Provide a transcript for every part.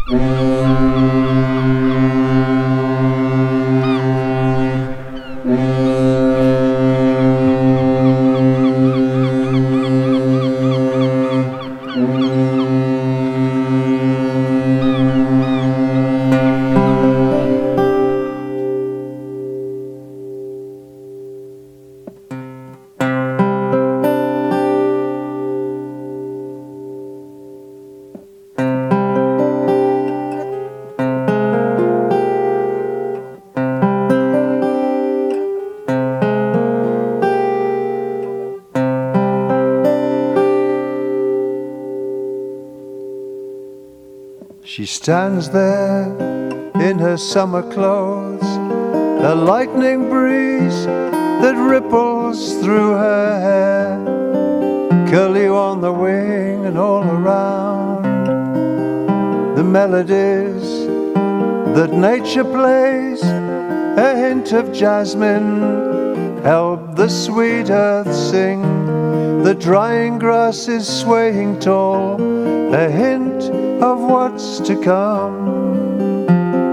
She stands there in her summer clothes, a lightning breeze that ripples through her hair, curlew on the wing and all around. The melodies that nature plays, a hint of jasmine, help the sweet earth sing. The drying grass is swaying tall, a hint of what's to come.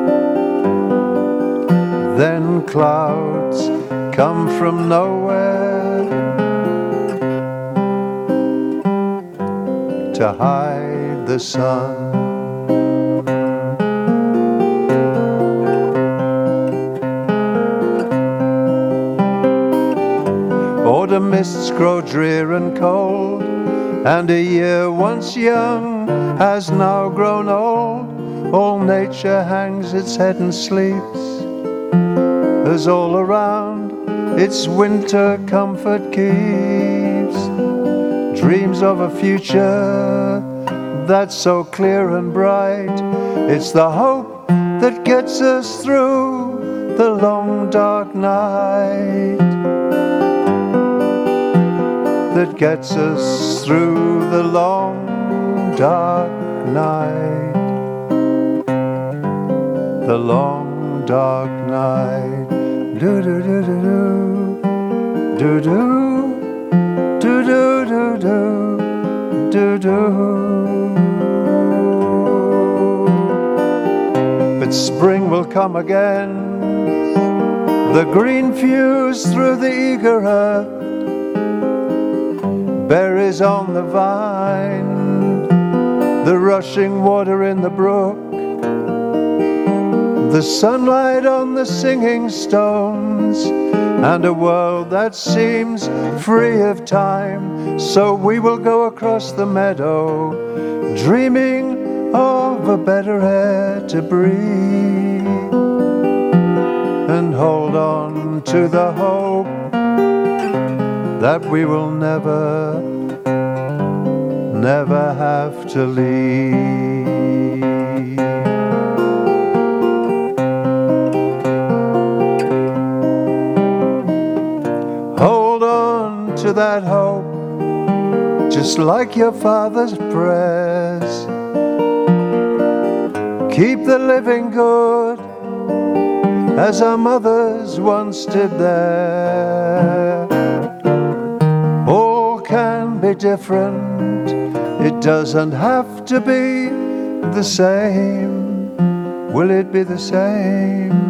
Then clouds come from nowhere to hide the sun. Autumn mists grow drear and cold, and a year once young has now grown old. All nature hangs its head and sleeps, as all around its winter comfort keeps. Dreams of a future that's so clear and bright. It's the hope that gets us through the long dark night, that gets us through the long dark night, the long dark night. Do do do do do do do do do do do do. But spring will come again, the green fuse through the eager earth, berries on the vine, the rushing water in the brook, the sunlight on the singing stones, and a world that seems free of time. So we will go across the meadow, dreaming of a better air to breathe, and hold on to the hope that we will never, never have to leave. Hold on to that hope, just like your father's prayers. Keep the living good, as our mothers once did there. All can be different, it doesn't have to be the same. Will it be the same?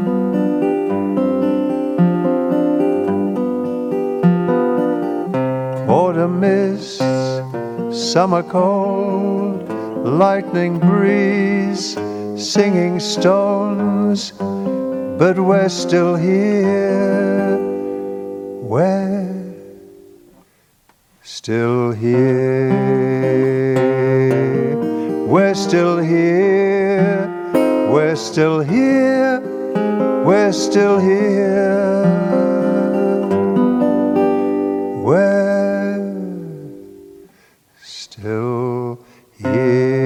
Autumn mists, summer cold, lightning breeze, singing stones, but we're still here. We're still here. We're still here. We're still here. We're still here. We're still here.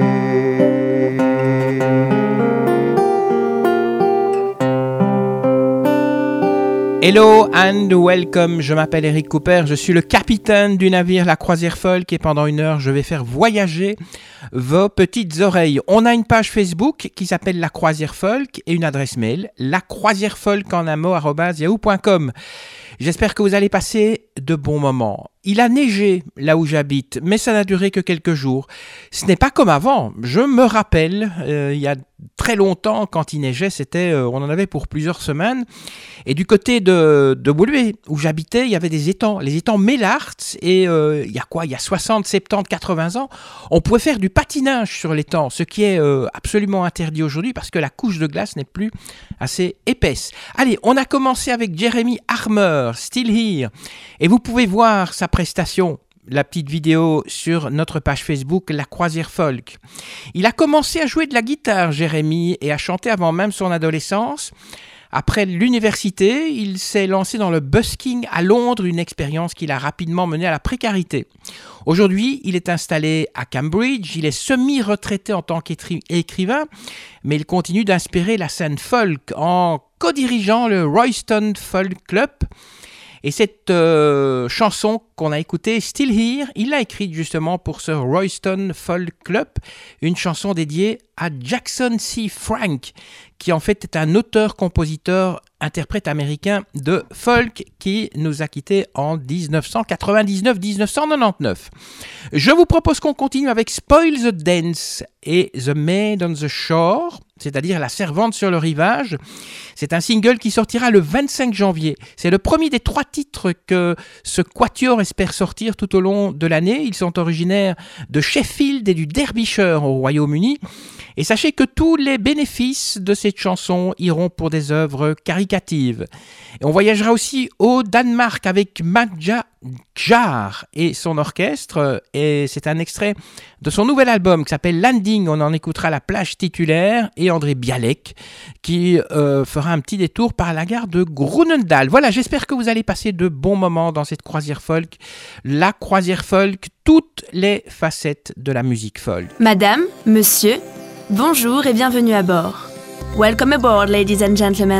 Hello and welcome, je m'appelle Eric Cooper, je suis le capitaine du navire La Croisière Folk et pendant 1 heure je vais faire voyager vos petites oreilles. On a une page Facebook qui s'appelle La Croisière Folk et une adresse mail lacroisièrefolk@yahoo.com. J'espère que vous allez passer de bons moments. Il a neigé là où j'habite, mais ça n'a duré que quelques jours. Ce n'est pas comme avant. Je me rappelle, il y a très longtemps, quand il neigeait, on en avait pour plusieurs semaines. Et du côté de Woluwe, où j'habitais, il y avait des étangs, les étangs Mellarts. Et il y a 60, 70, 80 ans, on pouvait faire du patinage sur l'étang, ce qui est absolument interdit aujourd'hui parce que la couche de glace n'est plus assez épaisse. Allez, on a commencé avec Jeremy Harmer, Still Here. Et vous pouvez voir sa prestation, la petite vidéo sur notre page Facebook, La Croisière Folk. Il a commencé à jouer de la guitare, Jeremy, et à chanter avant même son adolescence. Après l'université, il s'est lancé dans le busking à Londres, une expérience qui l'a rapidement mené à la précarité. Aujourd'hui, il est installé à Cambridge, il est semi-retraité en tant qu'écrivain, mais il continue d'inspirer la scène folk en co-dirigeant le Royston Folk Club. Et cette chanson qu'on a écoutée, Still Here, il l'a écrite justement pour ce Royston Folk Club, une chanson dédiée à Jackson C. Frank, qui en fait est un auteur-compositeur-interprète américain de folk qui nous a quittés en 1999-1999. Je vous propose qu'on continue avec Spoil the Dance et The Maid on the Shore, c'est-à-dire La Servante sur le rivage. C'est un single qui sortira le 25 janvier. C'est le premier des 3 titres que ce quatuor espère sortir tout au long de l'année. Ils sont originaires de Sheffield et du Derbyshire au Royaume-Uni. Et sachez que tous les bénéfices de cette chanson iront pour des œuvres caritatives. Et on voyagera aussi au Danemark avec Madja Jar et son orchestre. Et c'est un extrait de son nouvel album qui s'appelle Landing. On en écoutera la plage titulaire et André Bialek qui fera un petit détour par la gare de Groenendaal. Voilà, j'espère que vous allez passer de bons moments dans cette croisière folk. La croisière folk, toutes les facettes de la musique folk. Madame, monsieur, bonjour et bienvenue à bord. Welcome aboard, ladies and gentlemen.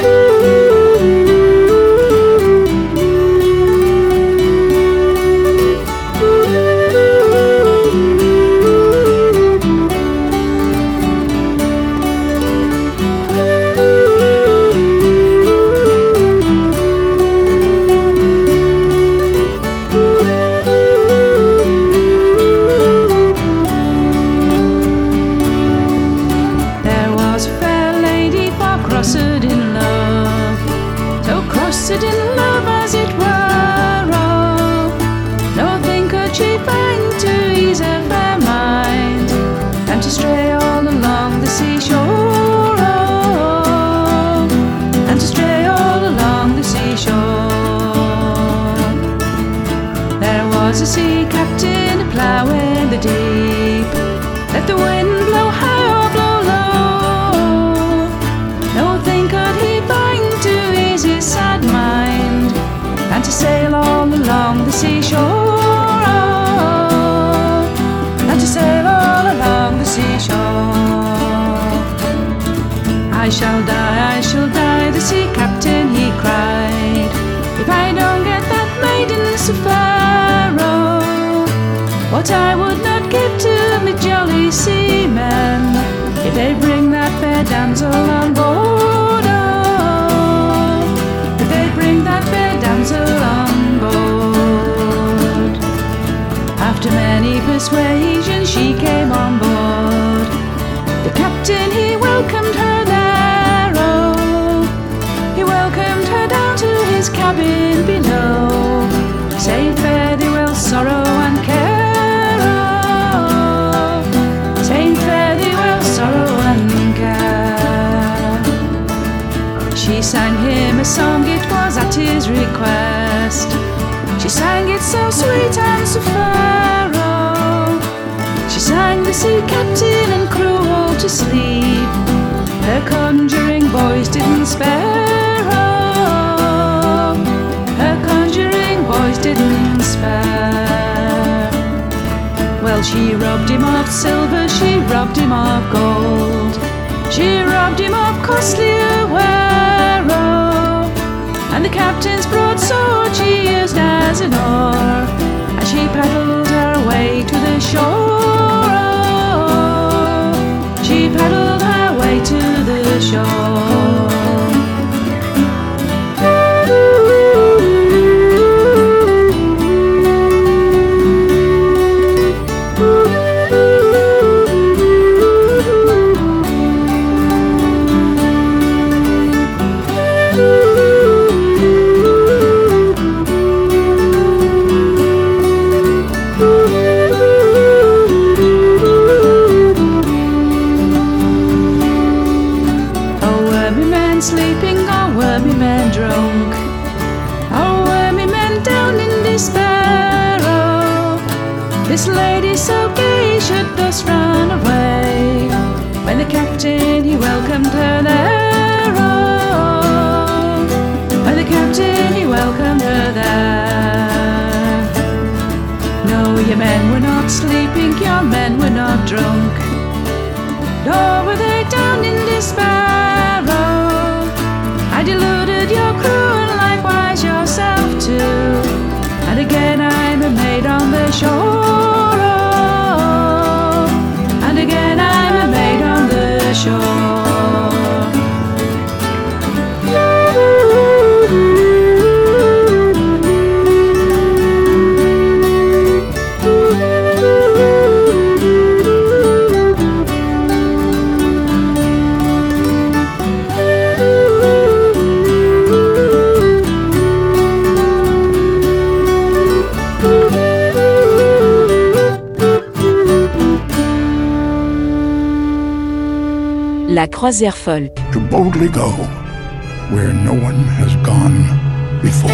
A sea captain ploughing the deep. Let the wind blow high or blow low. No thing could he find to ease his sad mind, and to sail all along the seashore. And to sail all along the seashore. I shall die, the sea captain he cried, if I don't get that maiden so fair. What I would not give to me jolly seamen, if they bring that fair damsel on board. Oh, if they bring that fair damsel on board. After many persuasions she came on board. The captain he welcomed her there. Oh, he welcomed her down to his cabin below, saying fare thee well, sorrow and care. She sang him a song, it was at his request. She sang it so sweet and so fair. Oh, she sang the sea captain and crew all to sleep. Her conjuring voice didn't spare. Oh, her conjuring voice didn't spare. Well, she robbed him of silver, she robbed him of gold, she robbed him of costly ware. Oh, and the captain's broadsword she used as an oar, as she paddled her way to the shore. Oh, she paddled her way to the shore. is so gay, should thus run away. When the captain he welcomed her there, oh, when the captain he welcomed her there. No, your men were not sleeping, your men were not drunk, nor were they down in despair, oh. I deluded your crew and likewise yourself too, and again I'm a maid on the shore, oh, and again I'm a maid on the shore. La croisière folk. To boldly go where no one has gone before.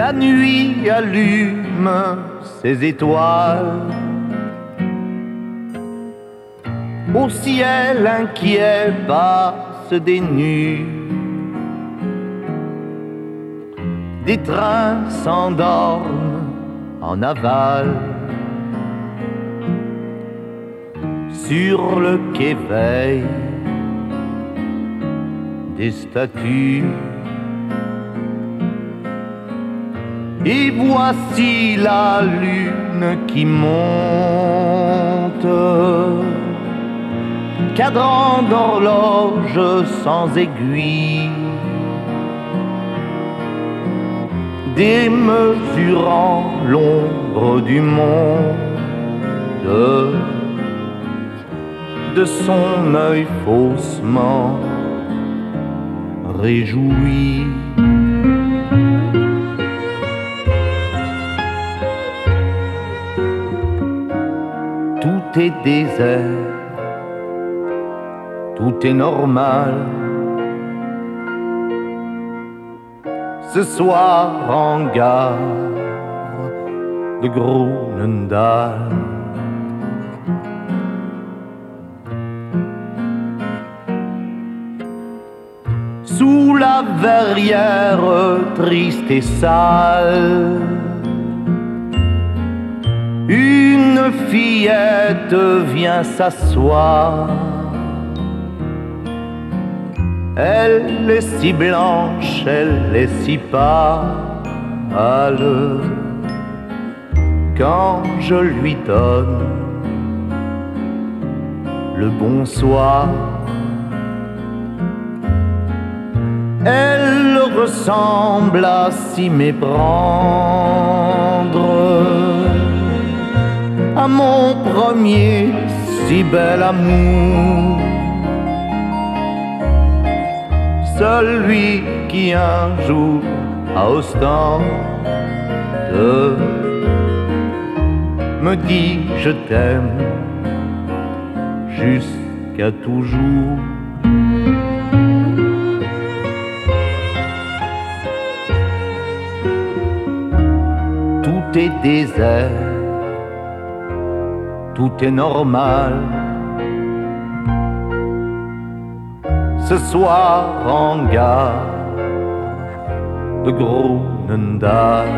La nuit allume ses étoiles. Au ciel inquiet passent des nues. Des trains s'endorment en aval. Sur le quai veillent des statues. Et voici la lune qui monte, cadran d'horloge sans aiguille, démesurant l'ombre du monde de son œil faussement réjoui. Tout est désert, tout est normal. Ce soir en gare de Groenendael. Sous la verrière triste et sale, une fillette vient s'asseoir. Elle est si blanche, elle est si pâle. Quand je lui donne le bonsoir, elle ressemble à s'y méprendre à mon premier si bel amour, celui qui un jour à Ostende me dit je t'aime jusqu'à toujours. Tout est désert, tout est normal. Ce soir en gare de Groenendael.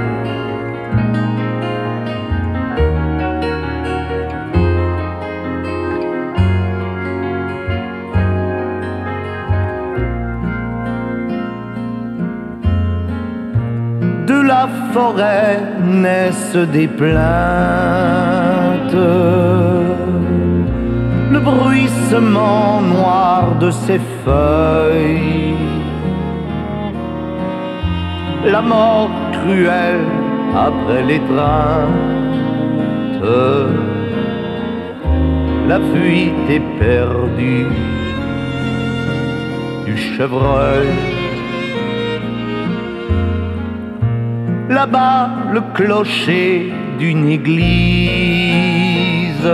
De la forêt naissent des plaintes, le bruissement noir de ses feuilles, la mort cruelle après l'étreinte, la fuite éperdue du chevreuil. Là-bas, le clocher d'une église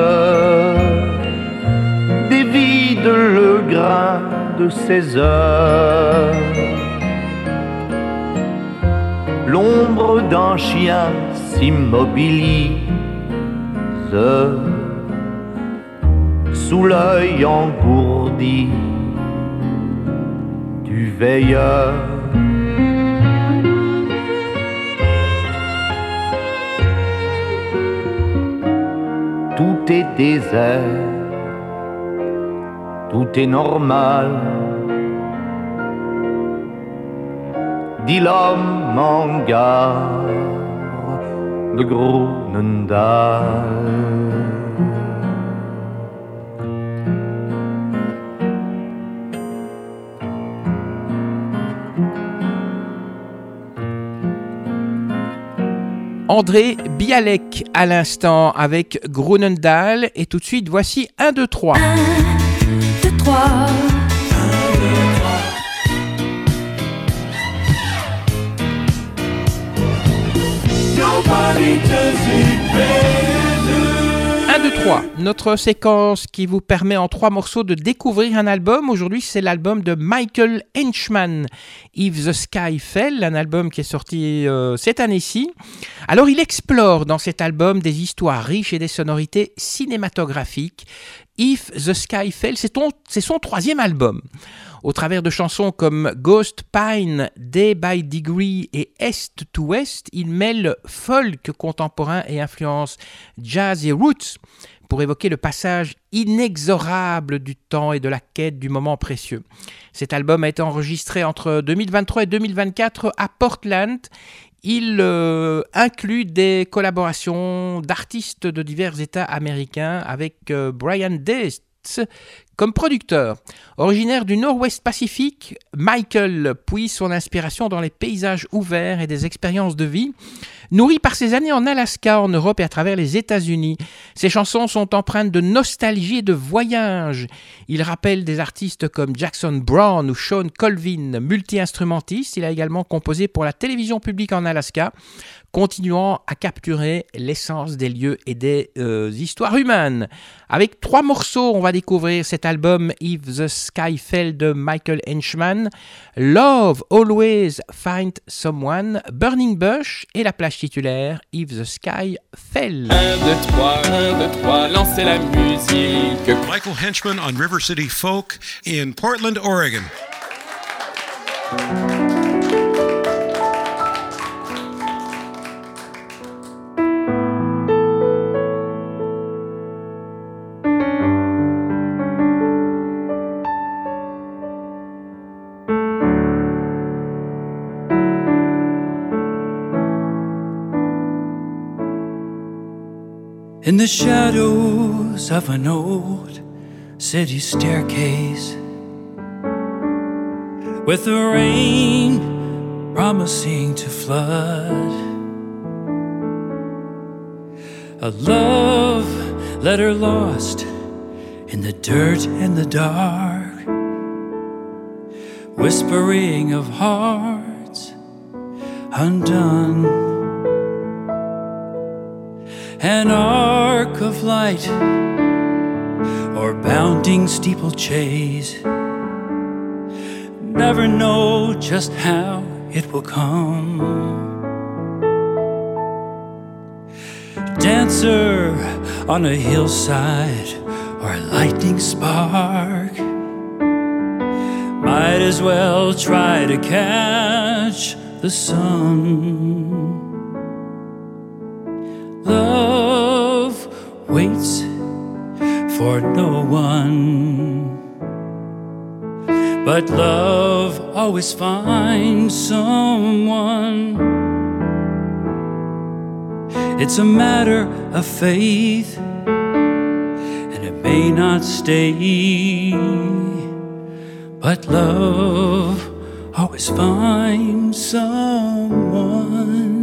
dévide le grain de ses heures. L'ombre d'un chien s'immobilise sous l'œil engourdi du veilleur. Tout est désert, tout est normal, dit l'homme en gare de Groenendael. André Bialek à l'instant avec Groenendael. Et tout de suite, voici 1, 2, 3. 1, 2, 3. 1, 2, 3. 1, 2, 3, notre séquence qui vous permet en 3 morceaux de découvrir un album. Aujourd'hui, c'est l'album de Michael Henchman, If the Sky Fell, un album qui est sorti cette année-ci. Alors, il explore dans cet album des histoires riches et des sonorités cinématographiques. If the Sky Fell, c'est son 3e album. Au travers de chansons comme Ghost Pine, Day by Degree et Est to West, il mêle folk contemporain et influence jazz et roots pour évoquer le passage inexorable du temps et de la quête du moment précieux. Cet album a été enregistré entre 2023 et 2024 à Portland. Il inclut des collaborations d'artistes de divers États américains avec Brian Dest comme producteur. Originaire du Nord-Ouest Pacifique, Michael puise son inspiration dans les paysages ouverts et des expériences de vie. Nourri par ses années en Alaska, en Europe et à travers les États-Unis, ses chansons sont empreintes de nostalgie et de voyage. Il rappelle des artistes comme Jackson Browne ou Sean Colvin, multi-instrumentiste. Il a également composé pour la télévision publique en Alaska, continuant à capturer l'essence des lieux et des histoires humaines. Avec 3 morceaux, on va découvrir cet album If the Sky Fell de Michael Henchman, Love Always Find Someone, Burning Bush et la plage titulaire If the Sky Fell. 1, 2, 3, 1, 2, 3, lancez la musique. Michael Henchman on River City Folk in Portland, Oregon. In the shadows of an old city staircase, with the rain promising to flood, a love letter lost in the dirt and the dark, whispering of hearts undone. An arc of light or bounding steeplechase, never know just how it will come. Dancer on a hillside or a lightning spark, might as well try to catch the sun. Love waits for no one, but love always finds someone. It's a matter of faith, and it may not stay, but love always finds someone.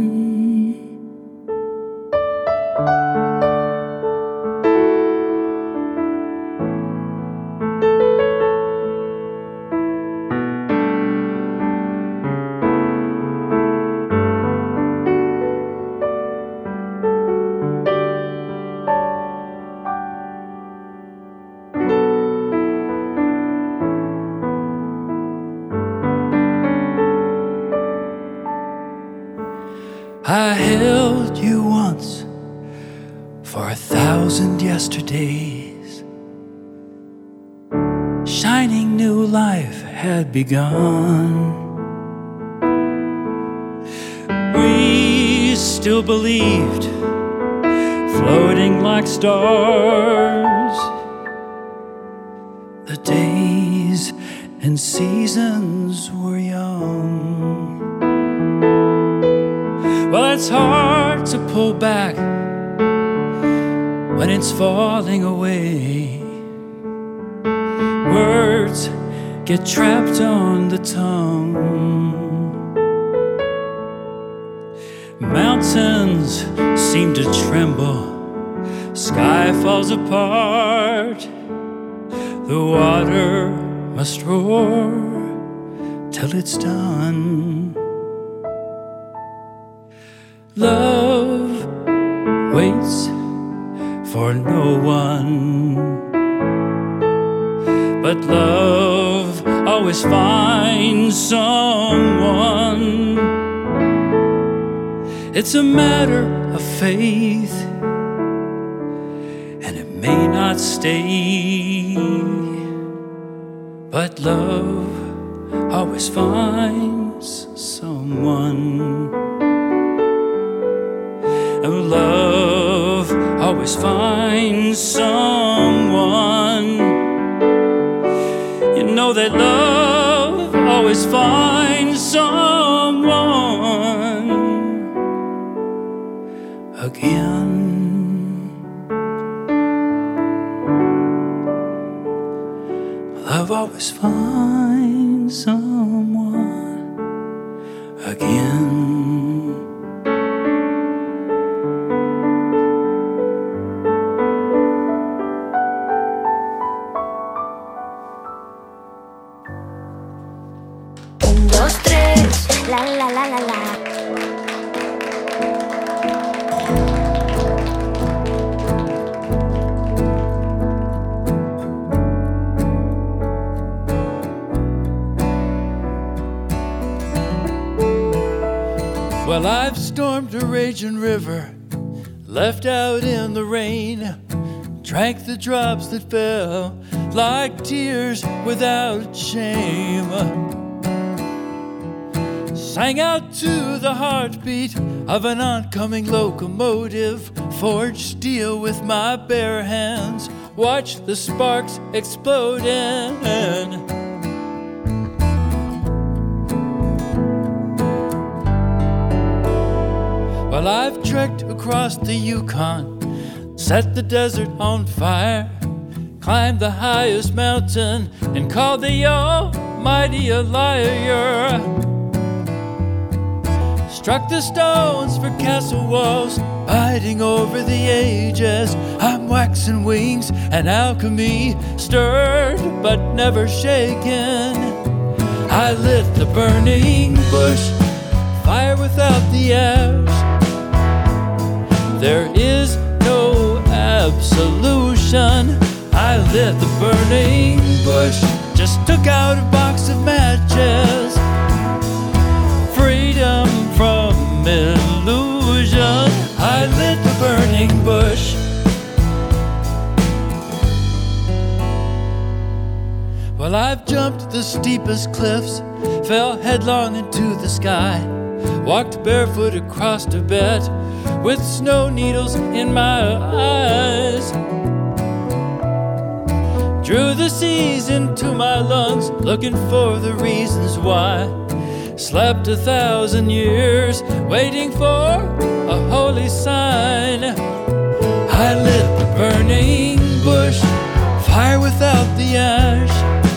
I held you once for 1,000 yesterdays. Shining new life had begun. We still believed, floating like stars. The days and seasons were young. Well, it's hard to pull back when it's falling away. Words get trapped on the tongue. Mountains seem to tremble. Sky falls apart. The water must roar till it's done. Love waits for no one. But love always finds someone. It's a matter of faith, and it may not stay, but love always finds someone. And love always finds someone. You know that love always finds someone again. Love always finds someone again. La la la la la. Well, I've stormed a raging river, left out in the rain, drank the drops that fell like tears without shame. Sang out to the heartbeat of an oncoming locomotive, forged steel with my bare hands, watched the sparks exploding. Well, I've trekked across the Yukon, set the desert on fire, climbed the highest mountain and called the Almighty a liar. Struck the stones for castle walls, fighting over the ages. I'm waxing wings and alchemy, stirred but never shaken. I lit the burning bush, fire without the ash. There is no absolution. I lit the burning bush, just took out a box of matches. Freedom from illusion. I lit the burning bush. Well, I've jumped the steepest cliffs, fell headlong into the sky, walked barefoot across Tibet with snow needles in my eyes. Drew the seas into my lungs, looking for the reasons why. Slept 1,000 years, waiting for a holy sign. I lit the burning bush, fire without the ash.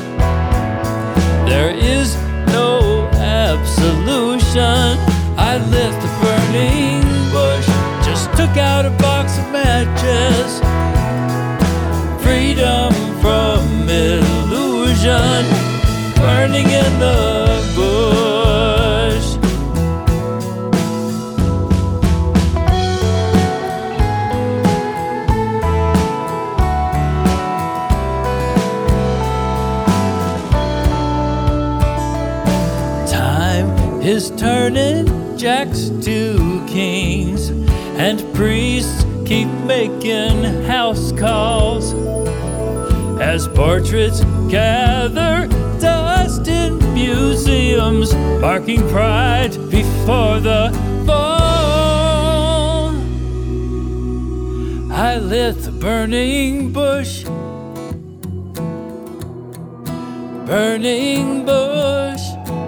There is no absolution. I lit the burning bush, just took out a box of matches. Freedom from illusion, burning in the bush. Time is turning jacks to kings, and priests keep making house calls as portraits gather dust in museums, marking pride before the fall. I lit the burning bush, burning bush.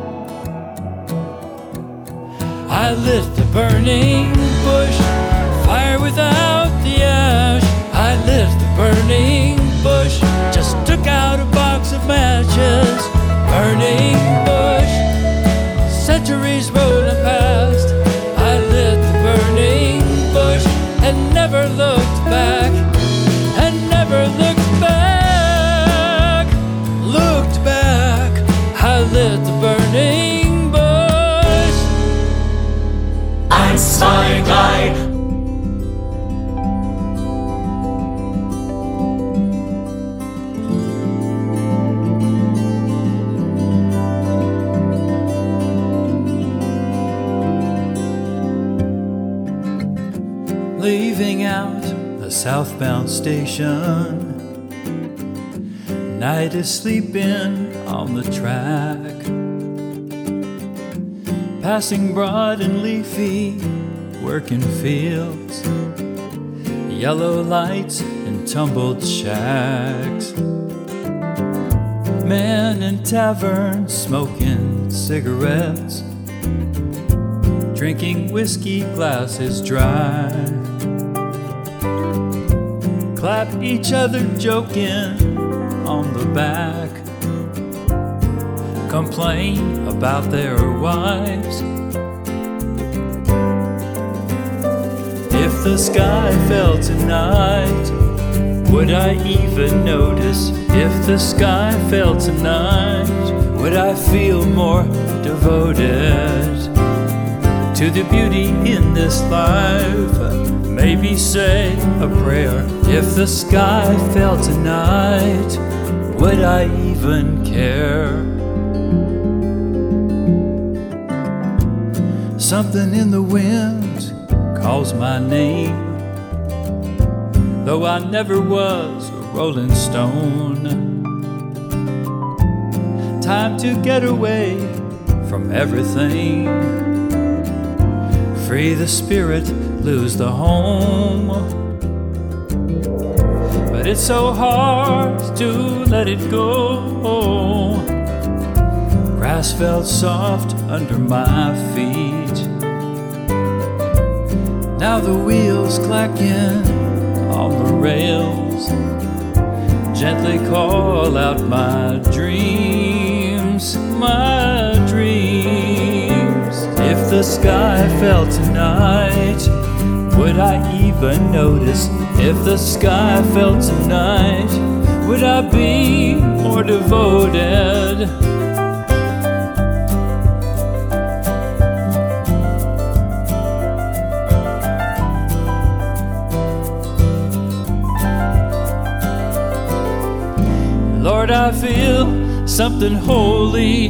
I lit the burning bush, fire without the ash. I lit the burning bush, just took out a box of matches. Burning bush, centuries rolling past. I lit the burning bush and never looked back, and never looked back, looked back. I lit the burning bush. Eins, zwei, drei, leaving out a southbound station. Night is sleeping on the track, passing broad and leafy working fields, yellow lights and tumbled shacks. Men in taverns smoking cigarettes, drinking whiskey glasses dry. Clap each other joking on the back, complain about their wives. If the sky fell tonight, would I even notice? If the sky fell tonight, would I feel more devoted to the beauty in this life? Maybe say a prayer. If the sky fell tonight, would I even care? Something in the wind calls my name, though I never was a rolling stone. Time to get away from everything, free the spirit, lose the home. But it's so hard to let it go. Grass felt soft under my feet. Now the wheels clacking on the rails gently call out my dreams, my dreams. If the sky fell tonight, would I even notice? If the sky fell tonight, would I be more devoted? Lord, I feel something holy,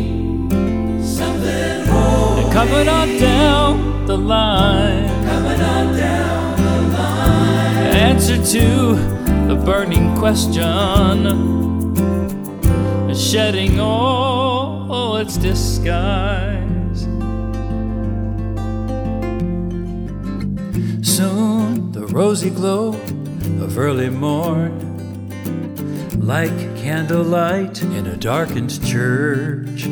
coming on down the line, answer to the burning question, shedding all its disguise. Soon the rosy glow of early morn, like candlelight in a darkened church.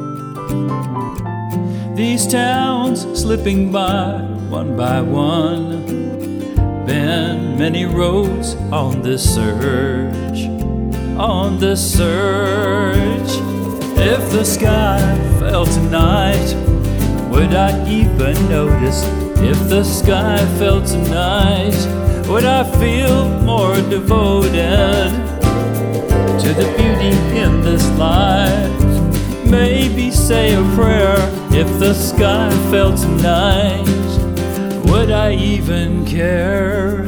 These towns slipping by one, been many roads on this search, on this search. If the sky fell tonight, would I even notice? If the sky fell tonight, would I feel more devoted to the beauty in this life? Maybe say a prayer. If the sky fell tonight, would I even care?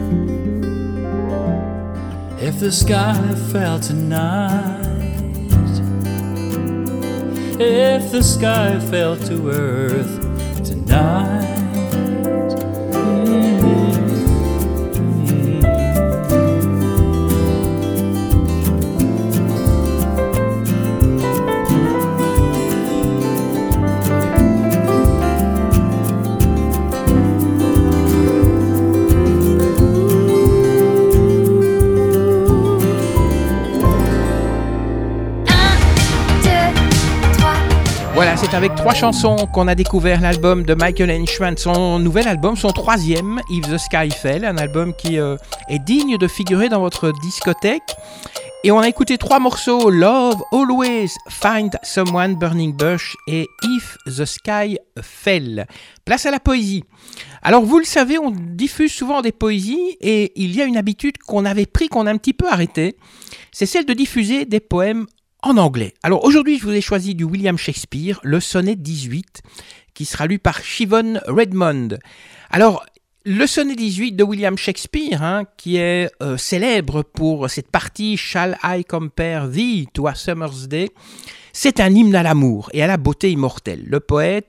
If the sky fell tonight, if the sky fell to earth tonight. Voilà, c'est avec 3 chansons qu'on a découvert l'album de Michael Henchman, son nouvel album, son 3e, If the Sky Fell, un album qui est digne de figurer dans votre discothèque. Et on a écouté 3 morceaux, Love, Always, Find Someone, Burning Bush et If the Sky Fell. Place à la poésie. Alors vous le savez, on diffuse souvent des poésies et il y a une habitude qu'on avait pris, qu'on a un petit peu arrêtée, c'est celle de diffuser des poèmes en anglais. Alors aujourd'hui, je vous ai choisi du William Shakespeare, le sonnet 18, qui sera lu par Siobhan Redmond. Alors, le sonnet 18 de William Shakespeare, qui est célèbre pour cette partie « Shall I compare thee to a summer's day », c'est un hymne à l'amour et à la beauté immortelle. Le poète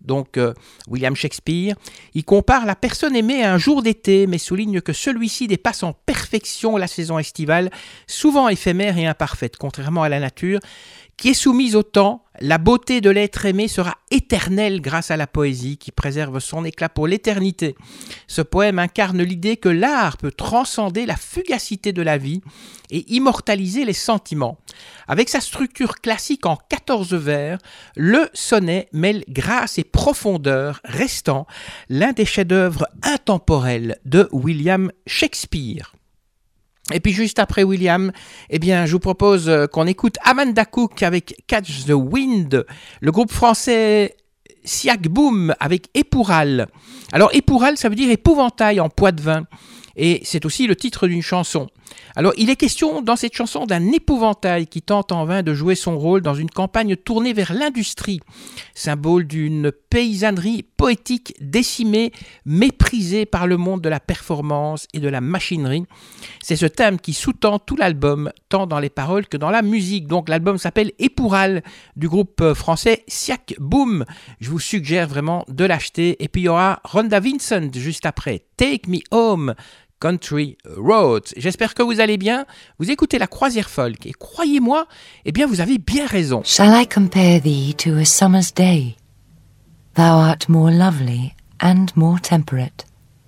donc William Shakespeare. Il compare la personne aimée à un jour d'été, mais souligne que celui-ci dépasse en perfection la saison estivale, souvent éphémère et imparfaite, contrairement à la nature, qui est soumise au temps. La beauté de l'être aimé sera éternelle grâce à la poésie qui préserve son éclat pour l'éternité. Ce poème incarne l'idée que l'art peut transcender la fugacité de la vie et immortaliser les sentiments. Avec sa structure classique en 14 vers, le sonnet mêle grâce et profondeur, restant l'un des chefs-d'œuvre intemporels de William Shakespeare. Et puis juste après William, eh bien, je vous propose qu'on écoute Amanda Cook avec Catch the Wind, le groupe français Siak Boom avec Époural. Alors Époural, ça veut dire épouvantail en poitevin, et c'est aussi le titre d'une chanson. Alors il est question dans cette chanson d'un épouvantail qui tente en vain de jouer son rôle dans une campagne tournée vers l'industrie, symbole d'une paysannerie poétique décimée, méprisée par le monde de la performance et de la machinerie. C'est ce thème qui sous-tend tout l'album, tant dans les paroles que dans la musique. Donc l'album s'appelle Époural du groupe français Siak Boom. Je vous suggère vraiment de l'acheter. Et puis il y aura Rhonda Vincent juste après, Take Me Home, Country Roads. J'espère que vous allez bien. Vous écoutez La Croisière Folk et croyez-moi, eh bien vous avez bien raison. Shall I compare thee to a summer's day? Thou art more lovely and more temperate.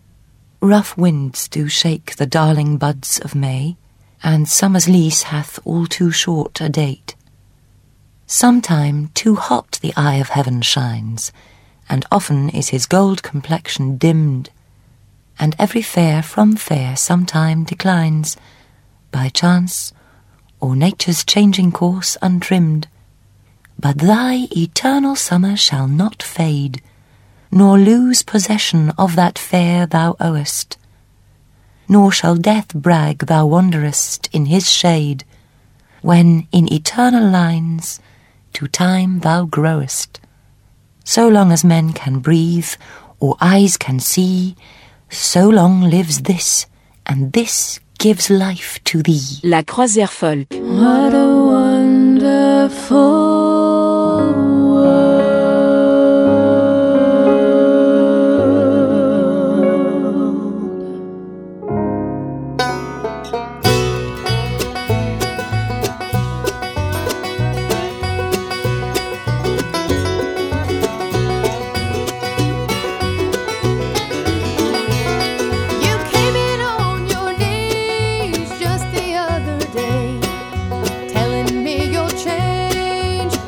Rough winds do shake the darling buds of May, and summer's lease hath all too short a date. Sometime too hot the eye of heaven shines, and often is his gold complexion dimmed, and every fair from fair sometime declines, by chance, or nature's changing course untrimmed. But thy eternal summer shall not fade, nor lose possession of that fair thou owest, nor shall death brag thou wanderest in his shade, when in eternal lines to time thou growest. So long as men can breathe, or eyes can see, so long lives this, and this gives life to thee. La Croisière Folk. What a wonderful Telling me you'll change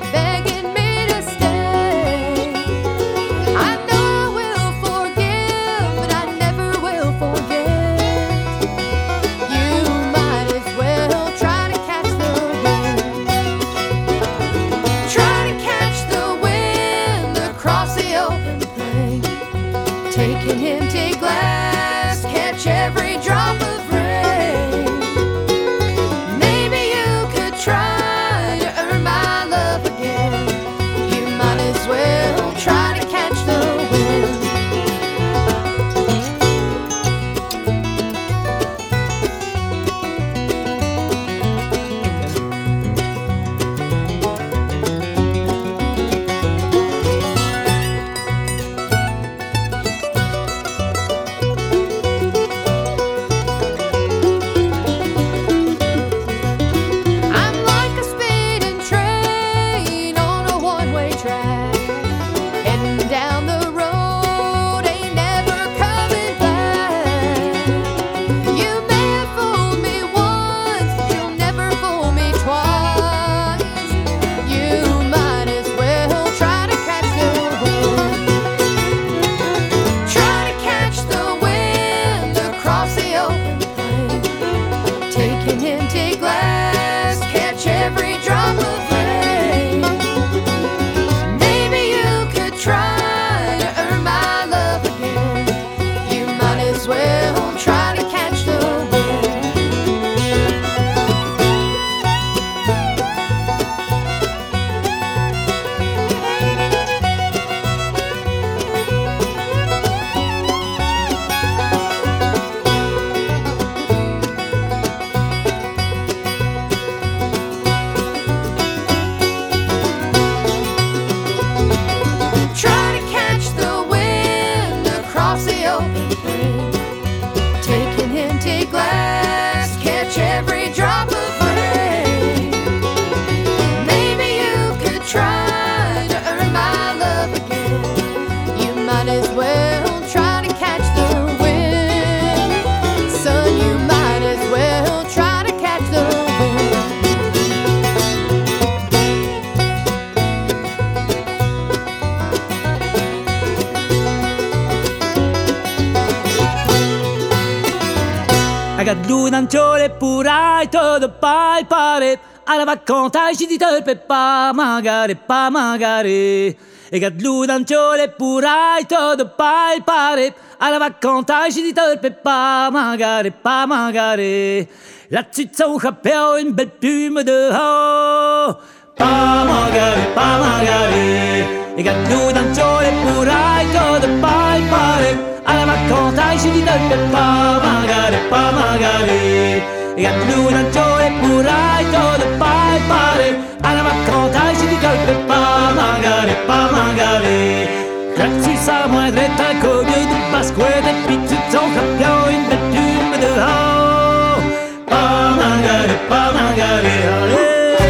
got l'udanciole puraito de pai pare. Alla vacconta ci di te pa magari. E got l'udanciole puraito de pai pare. Alla vacconta ci di te pa magari. La zizza un cappello in bel piume de haut. Pa magari. E got l'udanciole puraito de pai pare. Alla vacconta ci di te pa magari. E got l'udanciole puraito de pai pare. Alla vacconta ci di te pa magari. Grazie sa moi dretta coglio di Pasqua de pizza un cappello in bel piume de haut. Pa magari, allez.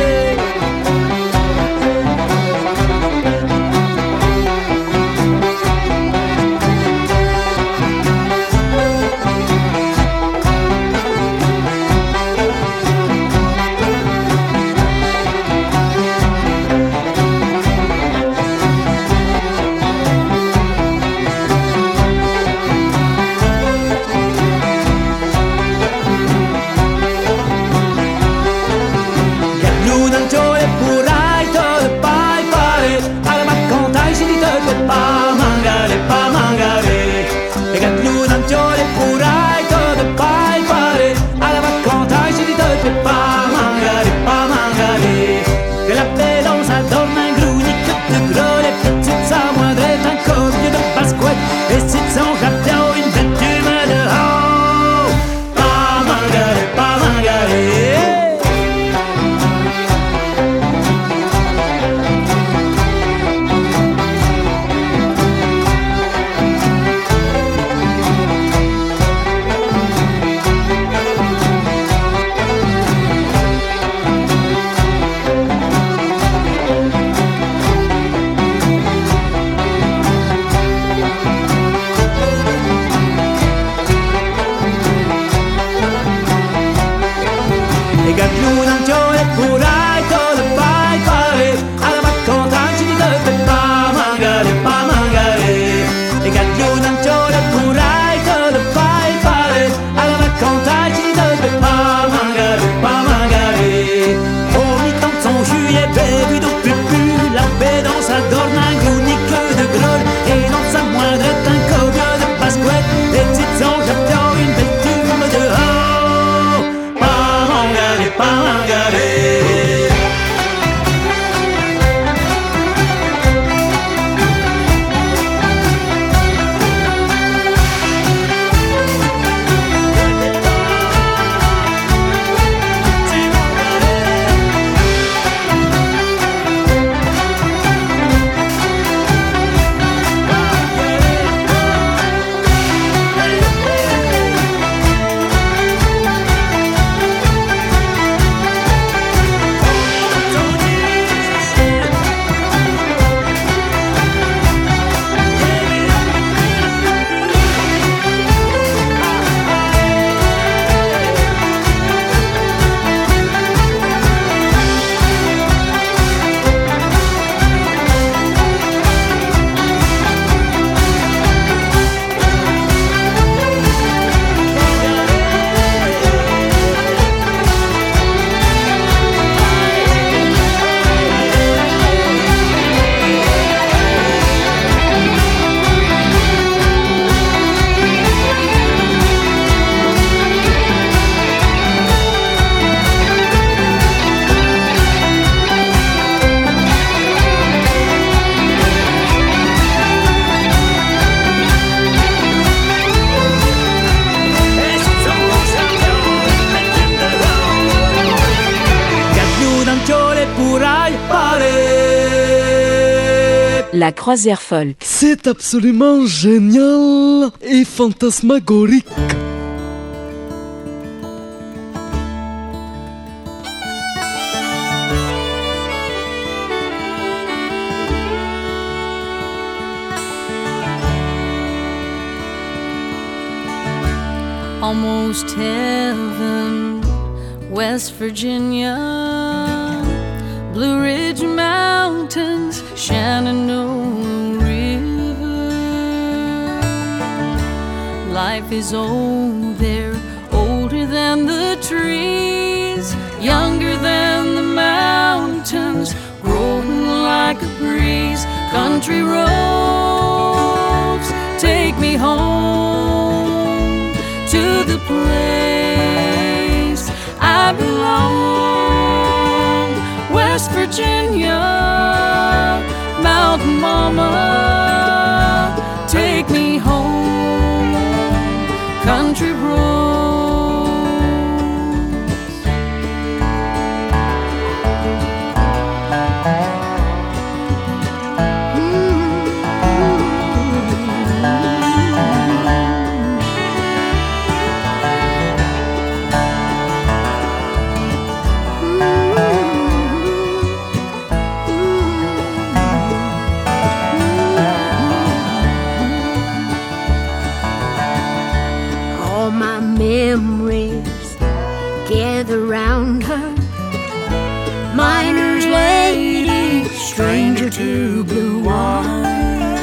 La croisière folk. C'est absolument génial et fantasmagorique. Almost heaven, West Virginia, Blue Ridge Mountains, Shenandoah River. Life is old there, older trees, younger than the mountains, growing like a breeze. Country roads, take me home to the place I belong. West Virginia, Mountain Mama, take me home, country roads. Memories gather round her, miner's lady, stranger to blue waters,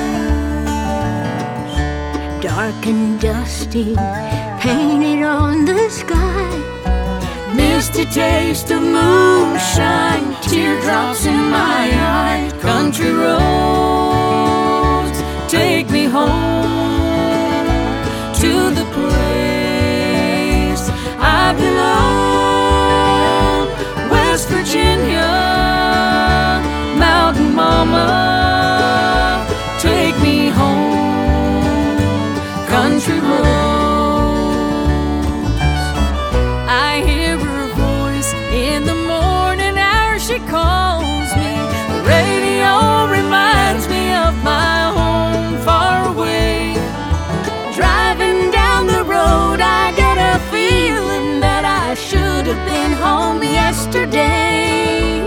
dark and dusty, painted on the sky, misty taste of moonshine, teardrops in my eyes. Country roads, take me home to the place I belong. West Virginia, Mountain Mama, take me home, country roads. I hear her voice in the morning hour, she calls me. The radio reminds me of my home far away. Driving down the road, I get a feeling that I should have been home yesterday.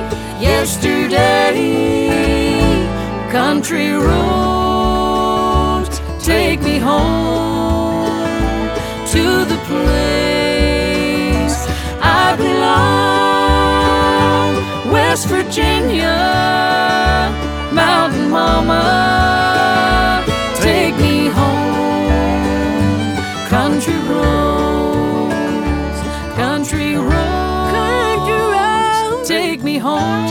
Yesterday, country roads, take me home to the place I belong. West Virginia, Mountain Mama, take me home, country roads, country roads, country roads, take me home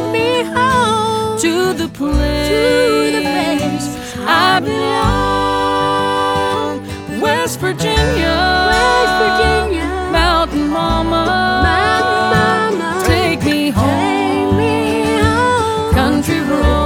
to the place I belong. West Virginia, Mountain Mama, take me home, country roads.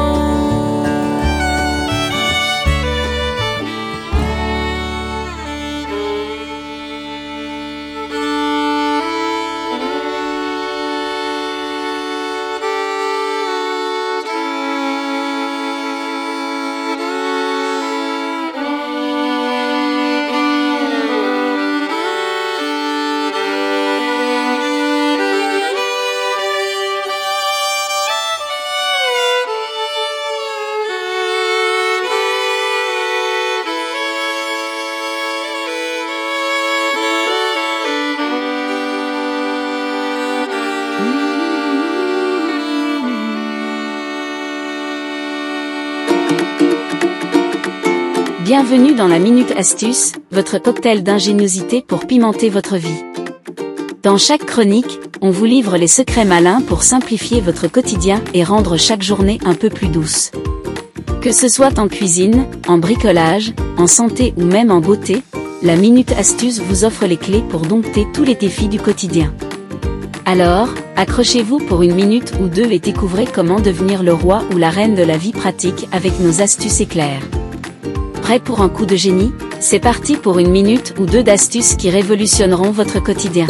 Bienvenue dans la Minute Astuce, votre cocktail d'ingéniosité pour pimenter votre vie. Dans chaque chronique, on vous livre les secrets malins pour simplifier votre quotidien et rendre chaque journée un peu plus douce. Que ce soit en cuisine, en bricolage, en santé ou même en beauté, la Minute Astuce vous offre les clés pour dompter tous les défis du quotidien. Alors, accrochez-vous pour une minute ou deux et découvrez comment devenir le roi ou la reine de la vie pratique avec nos astuces éclairs. Prêt pour un coup de génie ? C'est parti pour une minute ou deux d'astuces qui révolutionneront votre quotidien.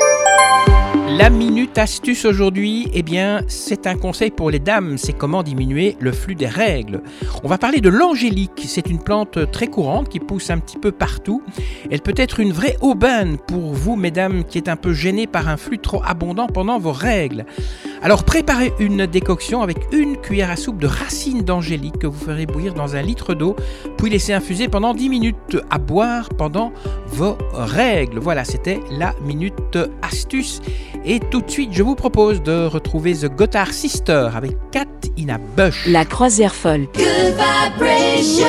La minute astuce aujourd'hui, eh bien, c'est un conseil pour les dames, c'est comment diminuer le flux des règles. On va parler de l'angélique, c'est une plante très courante qui pousse un petit peu partout. Elle peut être une vraie aubaine pour vous, mesdames, qui êtes un peu gênées par un flux trop abondant pendant vos règles. Alors préparez une décoction avec une cuillère à soupe de racines d'angélique que vous ferez bouillir dans 1 litre d'eau, puis laisser infuser pendant 10 minutes à boire pendant vos règles. Voilà, c'était la minute astuce. Et tout de suite, je vous propose de retrouver The Gotthard Sisters avec Cat in a Bush. La croisière folle. Good vibration.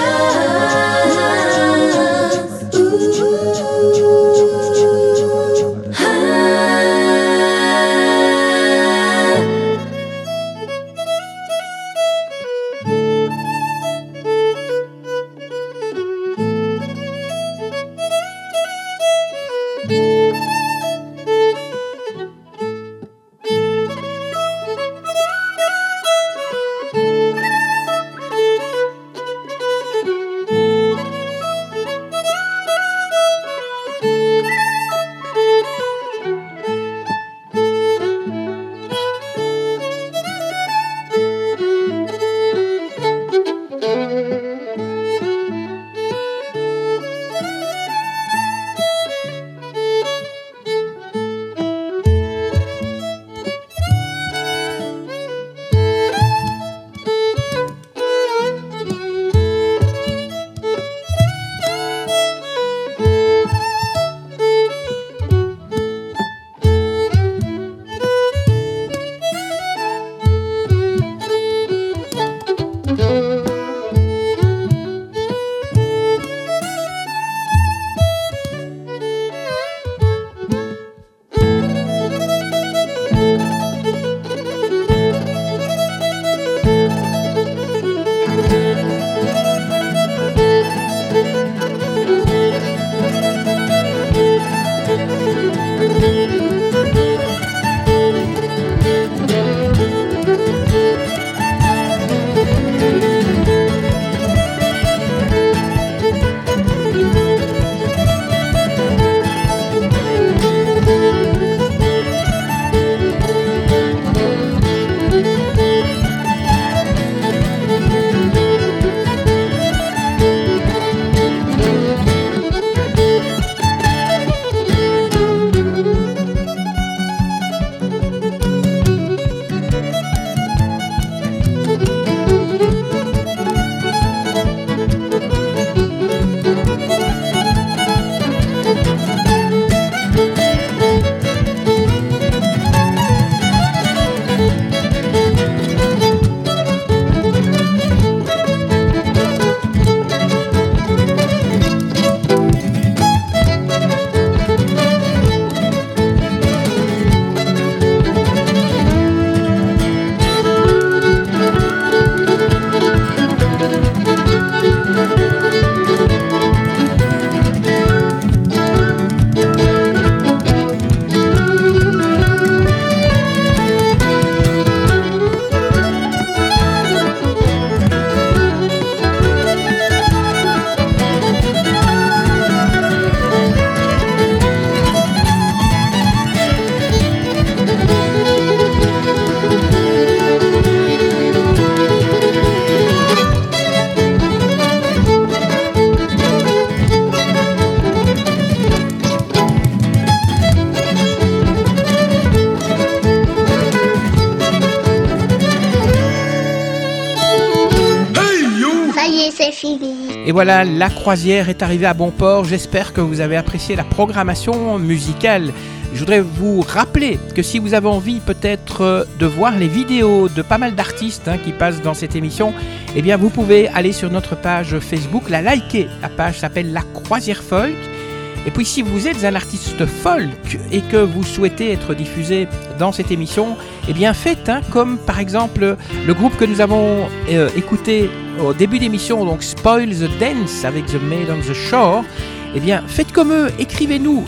Ooh. c'est fini. Et voilà, la croisière est arrivée à bon port. J'espère que vous avez apprécié la programmation musicale. Je voudrais vous rappeler que si vous avez envie peut-être de voir les vidéos de pas mal d'artistes qui passent dans cette émission, eh bien vous pouvez aller sur notre page Facebook, la liker. La page s'appelle La Croisière Folk. Et puis si vous êtes un artiste folk et que vous souhaitez être diffusé dans cette émission, eh bien faites comme par exemple le groupe que nous avons écouté au début d'émission, donc Spoil the Dance avec The Maid on the Shore. Eh bien faites comme eux, écrivez-nous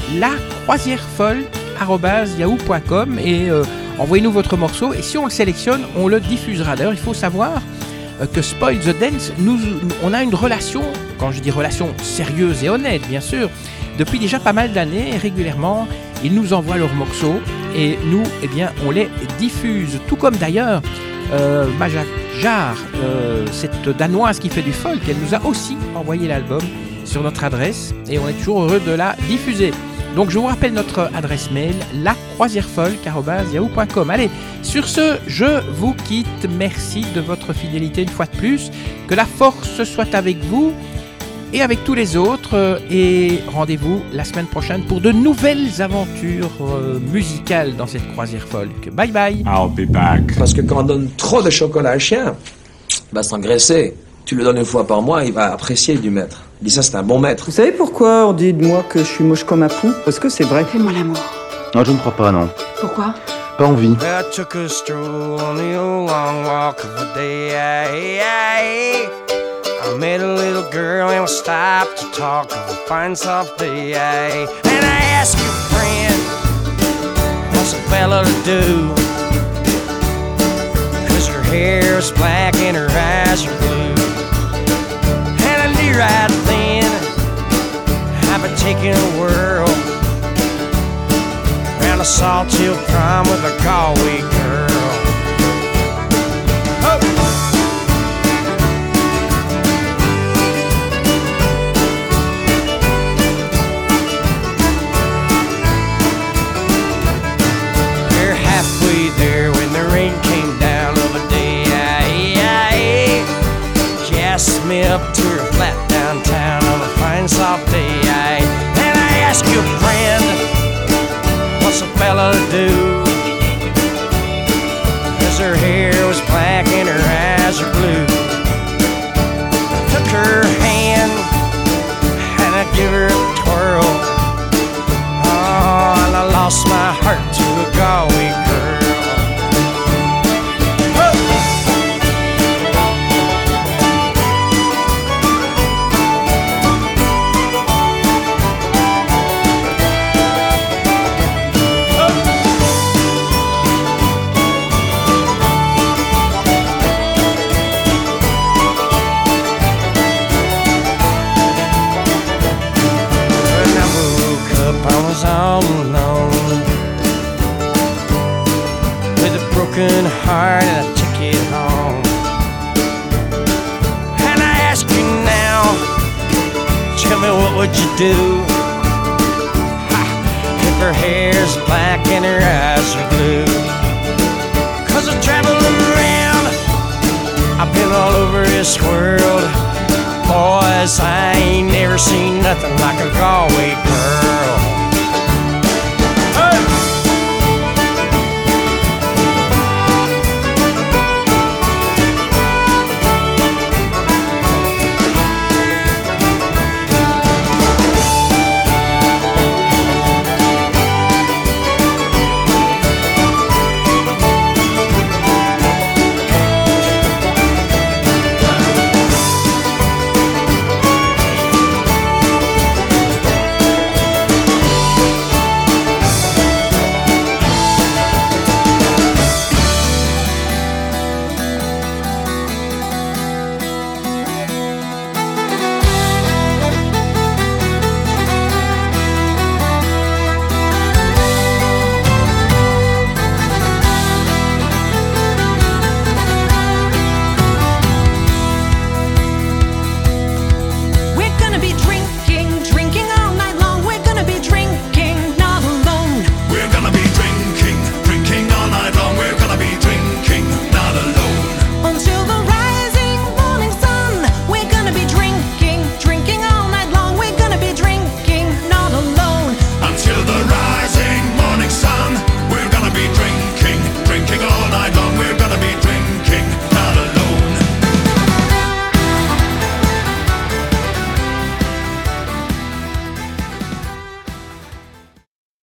lacroisierfolk@yahoo.com et envoyez-nous votre morceau et si on le sélectionne, on le diffusera. D'ailleurs, il faut savoir que Spoil the Dance, on a une relation, quand je dis relation sérieuse et honnête bien sûr, depuis déjà pas mal d'années, et régulièrement, ils nous envoient leurs morceaux et nous, eh bien, on les diffuse. Tout comme d'ailleurs, Maja Jar, cette Danoise qui fait du folk, elle nous a aussi envoyé l'album sur notre adresse et on est toujours heureux de la diffuser. Donc je vous rappelle notre adresse mail, lacroisierfolk@yahoo.com. Allez, sur ce, je vous quitte. Merci de votre fidélité une fois de plus. Que la force soit avec vous et avec tous les autres. Et rendez-vous la semaine prochaine pour de nouvelles aventures musicales dans cette croisière folk. Bye bye. I'll be back. Parce que quand on donne trop de chocolat à un chien, il va s'engraisser. Tu le donnes une fois par mois, il va apprécier du maître. Il dit ça, c'est un bon maître. Vous savez pourquoi on dit de moi que je suis moche comme un pou? Parce que c'est vrai. Fais-moi l'amour. Non, je ne crois pas, non. Pourquoi? Pas envie. I took a stroll on the old long walk of the day. I met a little girl and we stopped to talk of a fine soft day. And I asked your friend, what's a fella to do? 'Cause her hair is black and her eyes are blue. And I knew right then I've been taking a whirl around a Sawtell prom with a Galway girl. There when the rain came down of a day, she asked me up to her flat downtown on a fine soft day. And I asked your friend, what's a fella to do? 'Cause her hair was black and her eyes are blue. I took her hand and I give her a twirl. Oh, and I lost my heart to a Galway girl. All alone with a broken heart and a ticket home. And I ask you now, tell me what would you do if her hair's black and her eyes are blue? 'Cause I've traveled around, I've been all over this world. Boys, I ain't never seen nothing like a Galway girl.